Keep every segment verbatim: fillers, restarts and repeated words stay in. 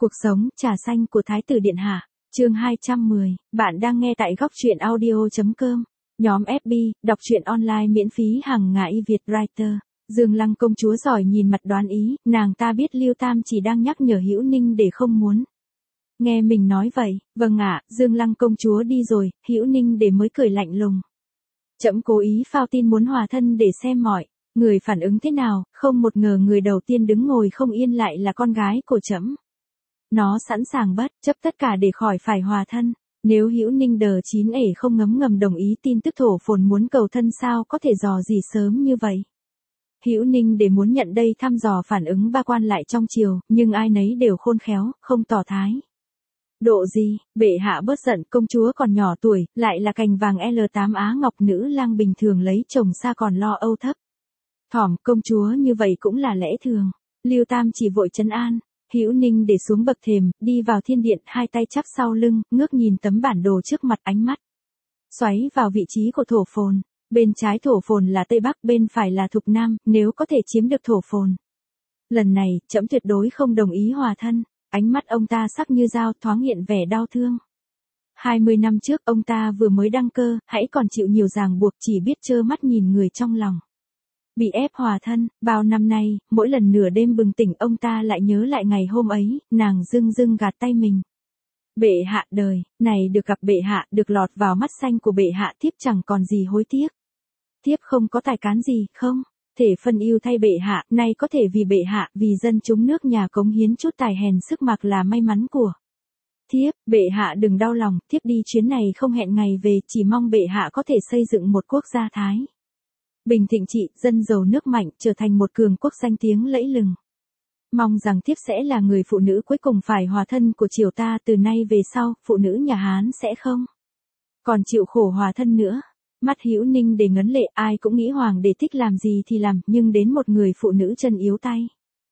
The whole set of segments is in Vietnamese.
Cuộc sống, trà xanh của Thái tử Điện Hạ, chương hai trăm mười, bạn đang nghe tại góc truyện audio chấm com, nhóm ép bê, đọc truyện online miễn phí hàng ngày Việt Writer. Dương Lăng công chúa giỏi nhìn mặt đoán ý, nàng ta biết Lưu Tam chỉ đang nhắc nhở Hữu Ninh để không muốn. Nghe mình nói vậy, vâng ạ, Dương Lăng công chúa đi rồi, Hữu Ninh để mới cười lạnh lùng. Trẫm cố ý phao tin muốn hòa thân để xem mọi người phản ứng thế nào, không một ngờ người đầu tiên đứng ngồi không yên lại là con gái của trẫm. Nó sẵn sàng bất chấp tất cả để khỏi phải hòa thân. Nếu Hữu Ninh đờ chín ể không ngấm ngầm đồng ý tin tức thổ phồn muốn cầu thân sao có thể dò gì sớm như vậy. Hữu Ninh để muốn nhận đây thăm dò phản ứng ba quan lại trong triều, nhưng ai nấy đều khôn khéo, không tỏ thái. Độ gì, bệ hạ bớt giận, công chúa còn nhỏ tuổi, lại là cành vàng L tám Á Ngọc nữ lang bình thường lấy chồng xa còn lo âu thấp. Thỏm, công chúa như vậy cũng là lẽ thường. Lưu Tam chỉ vội trấn an. Hữu Ninh để xuống bậc thềm, đi vào thiên điện, hai tay chắp sau lưng, ngước nhìn tấm bản đồ trước mặt, ánh mắt xoáy vào vị trí của thổ phồn. Bên trái thổ phồn là Tây Bắc, bên phải là Thục Nam, nếu có thể chiếm được thổ phồn. Lần này, trẫm tuyệt đối không đồng ý hòa thân. Ánh mắt ông ta sắc như dao, thoáng hiện vẻ đau thương. hai mươi năm trước ông ta vừa mới đăng cơ, hãy còn chịu nhiều ràng buộc, chỉ biết trơ mắt nhìn người trong lòng bị ép hòa thân. Bao năm nay, mỗi lần nửa đêm bừng tỉnh ông ta lại nhớ lại ngày hôm ấy, nàng dưng dưng gạt tay mình. Bệ hạ đời, này được gặp bệ hạ, được lọt vào mắt xanh của bệ hạ, thiếp chẳng còn gì hối tiếc. Thiếp không có tài cán gì, không thể phân ưu thay bệ hạ, nay có thể vì bệ hạ, vì dân chúng nước nhà cống hiến chút tài hèn sức mặc là may mắn của thiếp. Bệ hạ đừng đau lòng, thiếp đi chuyến này không hẹn ngày về, chỉ mong bệ hạ có thể xây dựng một quốc gia Thái bình thịnh trị, dân giàu nước mạnh, trở thành một cường quốc danh tiếng lẫy lừng. Mong rằng thiếp sẽ là người phụ nữ cuối cùng phải hòa thân của triều ta, từ nay về sau, phụ nữ nhà Hán sẽ không còn chịu khổ hòa thân nữa. Mắt Hữu Ninh để ngấn lệ, ai cũng nghĩ hoàng đế thích làm gì thì làm, nhưng đến một người phụ nữ chân yếu tay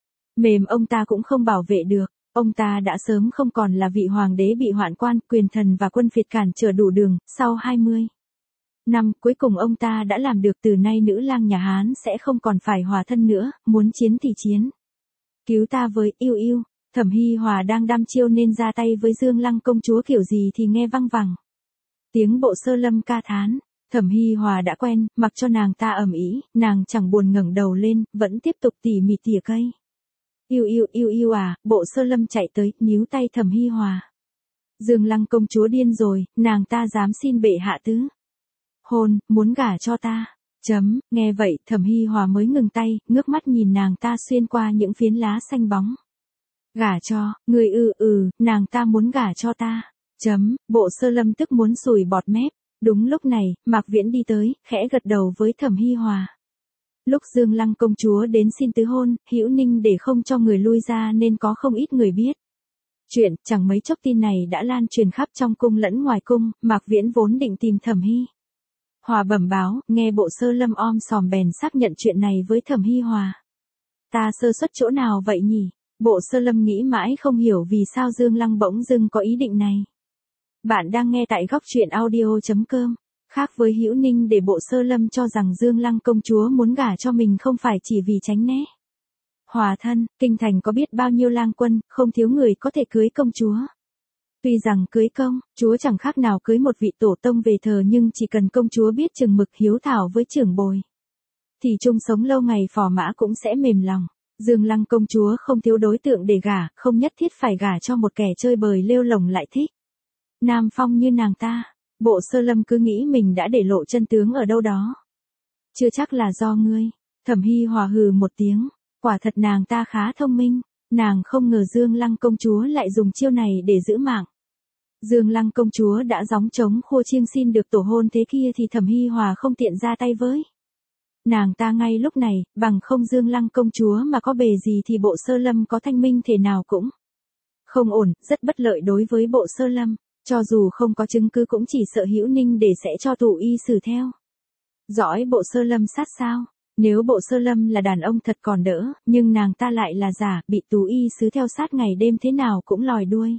mềm ông ta cũng không bảo vệ được. Ông ta đã sớm không còn là vị hoàng đế bị hoạn quan, quyền thần và quân phiệt cản trở đủ đường. Sau hai mươi năm, cuối cùng ông ta đã làm được, từ nay nữ lang nhà Hán sẽ không còn phải hòa thân nữa, muốn chiến thì chiến. Cứu ta với, yêu yêu. Thẩm Hi Hòa đang đăm chiêu nên ra tay với Dương Lăng công chúa kiểu gì thì nghe văng vẳng tiếng Bộ Sơ Lâm ca thán. Thẩm Hi Hòa đã quen, mặc cho nàng ta ầm ĩ, nàng chẳng buồn ngẩng đầu lên, vẫn tiếp tục tỉ mỉ tỉa cây. Yêu yêu yêu yêu à, Bộ Sơ Lâm chạy tới, níu tay Thẩm Hi Hòa. Dương Lăng công chúa điên rồi, nàng ta dám xin bệ hạ tứ hôn, muốn gả cho ta. Chấm, nghe vậy, Thẩm Hi Hòa mới ngừng tay, ngước mắt nhìn nàng ta xuyên qua những phiến lá xanh bóng. Gả cho, người ư ừ, nàng ta muốn gả cho ta. Chấm, Bộ Sơ Lâm tức muốn sùi bọt mép. Đúng lúc này, Mạc Viễn đi tới, khẽ gật đầu với Thẩm Hi Hòa. Lúc Dương Lăng công chúa đến xin tứ hôn, Hữu Ninh để không cho người lui ra nên có không ít người biết chuyện, chẳng mấy chốc tin này đã lan truyền khắp trong cung lẫn ngoài cung. Mạc Viễn vốn định tìm Thẩm Hi Hòa bẩm báo, nghe Bộ Sơ Lâm om sòm bèn xác nhận chuyện này với Thẩm Hi Hòa. Ta sơ suất chỗ nào vậy nhỉ? Bộ Sơ Lâm nghĩ mãi không hiểu vì sao Dương Lăng bỗng dưng có ý định này. Bạn đang nghe tại góc truyện audio chấm com. Khác với Hữu Ninh để Bộ Sơ Lâm cho rằng Dương Lăng công chúa muốn gả cho mình không phải chỉ vì tránh né hòa thân, kinh thành có biết bao nhiêu lang quân, không thiếu người có thể cưới công chúa. Tuy rằng cưới công chúa chẳng khác nào cưới một vị tổ tông về thờ, nhưng chỉ cần công chúa biết chừng mực hiếu thảo với trưởng bồi, thì chung sống lâu ngày phò mã cũng sẽ mềm lòng. Dương Lăng công chúa không thiếu đối tượng để gả, không nhất thiết phải gả cho một kẻ chơi bời lêu lổng lại thích nam phong như nàng ta. Bộ Sơ Lâm cứ nghĩ mình đã để lộ chân tướng ở đâu đó. Chưa chắc là do ngươi. Thẩm Hi Hòa hừ một tiếng. Quả thật nàng ta khá thông minh. Nàng không ngờ Dương Lăng công chúa lại dùng chiêu này để giữ mạng. Dương Lăng công chúa đã gióng trống khua chiêng xin được tổ hôn thế kia thì Thẩm Hi Hòa không tiện ra tay với nàng ta ngay lúc này, bằng không Dương Lăng công chúa mà có bề gì thì Bộ Sơ Lâm có thanh minh thể nào cũng không ổn, rất bất lợi đối với Bộ Sơ Lâm. Cho dù không có chứng cứ cũng chỉ sợ Hữu Ninh để sẽ cho tù y xử theo dõi Bộ Sơ Lâm sát sao. Nếu Bộ Sơ Lâm là đàn ông thật còn đỡ, nhưng nàng ta lại là giả, bị tù y sứ theo sát ngày đêm thế nào cũng lòi đuôi.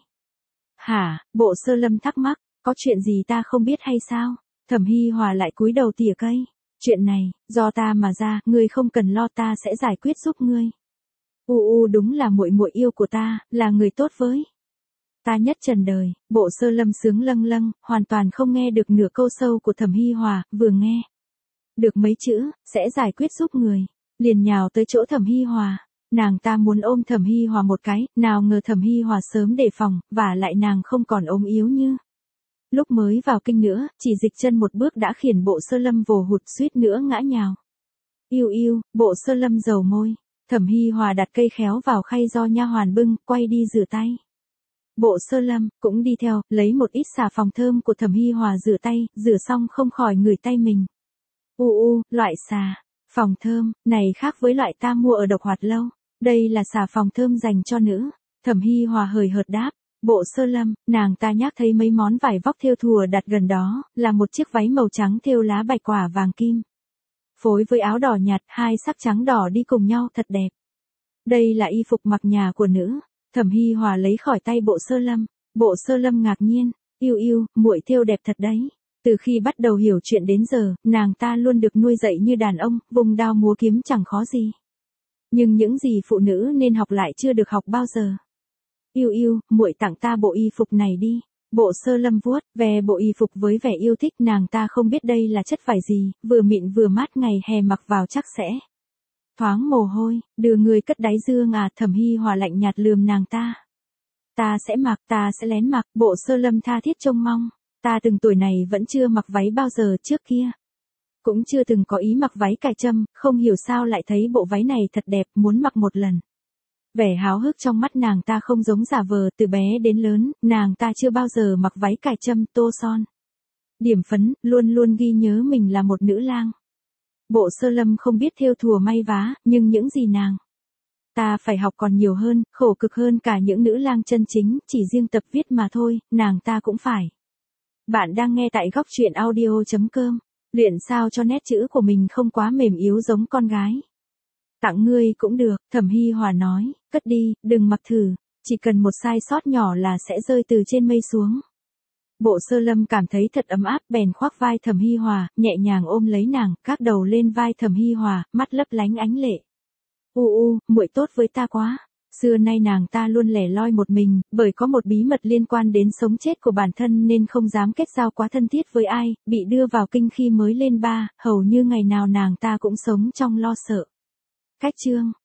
Hả? Bộ Sơ Lâm thắc mắc, có chuyện gì ta không biết hay sao? Thẩm Hi Hòa lại cúi đầu tỉa cây. Chuyện này, do ta mà ra, ngươi không cần lo, ta sẽ giải quyết giúp ngươi. U u đúng là muội muội yêu của ta, là người tốt với ta nhất trần đời. Bộ Sơ Lâm sướng lâng lâng, hoàn toàn không nghe được nửa câu sâu của Thẩm Hi Hòa, vừa nghe được mấy chữ sẽ giải quyết giúp người, liền nhào tới chỗ Thẩm Hi Hòa. Nàng ta muốn ôm Thẩm Hi Hòa một cái, nào ngờ Thẩm Hi Hòa sớm đề phòng, và lại nàng không còn ốm yếu như lúc mới vào kinh nữa, chỉ dịch chân một bước đã khiến Bộ Sơ Lâm vồ hụt suýt nữa ngã nhào. Yêu yêu, Bộ Sơ Lâm dầu môi. Thẩm Hi Hòa đặt cây khéo vào khay do nha hoàn bưng, quay đi rửa tay. Bộ Sơ Lâm cũng đi theo, lấy một ít xà phòng thơm của Thẩm Hi Hòa rửa tay, rửa xong không khỏi ngửi tay mình. U u, loại xà phòng thơm này khác với loại ta mua ở Độc Hoạt Lâu. Đây là xà phòng thơm dành cho nữ. Thẩm Hi Hòa hời hợt đáp. Bộ Sơ Lâm, nàng ta nhắc thấy mấy món vải vóc thêu thùa đặt gần đó, là một chiếc váy màu trắng thêu lá bạch quả vàng kim. Phối với áo đỏ nhạt, hai sắc trắng đỏ đi cùng nhau thật đẹp. Đây là y phục mặc nhà của nữ. Thẩm Hi Hòa lấy khỏi tay Bộ Sơ Lâm. Bộ Sơ Lâm ngạc nhiên. Yêu yêu, muội thêu đẹp thật đấy. Từ khi bắt đầu hiểu chuyện đến giờ, nàng ta luôn được nuôi dạy như đàn ông, vùng đao múa kiếm chẳng khó gì. Nhưng những gì phụ nữ nên học lại chưa được học bao giờ. Yêu yêu, muội tặng ta bộ y phục này đi. Bộ Sơ Lâm vuốt ve bộ y phục với vẻ yêu thích, nàng ta không biết đây là chất vải gì, vừa mịn vừa mát, ngày hè mặc vào chắc sẽ thoáng mồ hôi. Đưa người cất đáy dương à? Thẩm Hi Hòa lạnh nhạt lườm nàng ta. Ta sẽ mặc, ta sẽ lén mặc. Bộ Sơ Lâm tha thiết trông mong. Ta từng tuổi này vẫn chưa mặc váy bao giờ, trước kia cũng chưa từng có ý mặc váy cài trâm, không hiểu sao lại thấy bộ váy này thật đẹp, muốn mặc một lần. Vẻ háo hức trong mắt nàng ta không giống giả vờ, từ bé đến lớn, nàng ta chưa bao giờ mặc váy cài trâm, tô son, điểm phấn, luôn luôn ghi nhớ mình là một nữ lang. Bộ Sơ Lâm không biết thêu thùa may vá, nhưng những gì nàng ta phải học còn nhiều hơn, khổ cực hơn cả những nữ lang chân chính, chỉ riêng tập viết mà thôi, nàng ta cũng phải. Bạn đang nghe tại góc truyện audio chấm com. Luyện sao cho nét chữ của mình không quá mềm yếu giống con gái. Tặng ngươi cũng được, Thẩm Hi Hòa nói, cất đi, đừng mặc thử, chỉ cần một sai sót nhỏ là sẽ rơi từ trên mây xuống. Bộ Sơ Lâm cảm thấy thật ấm áp, bèn khoác vai Thẩm Hi Hòa, nhẹ nhàng ôm lấy nàng, các đầu lên vai Thẩm Hi Hòa, mắt lấp lánh ánh lệ. U u, muội tốt với ta quá. Xưa nay nàng ta luôn lẻ loi một mình, bởi có một bí mật liên quan đến sống chết của bản thân nên không dám kết giao quá thân thiết với ai, bị đưa vào kinh khi mới lên ba, hầu như ngày nào nàng ta cũng sống trong lo sợ. Cách chương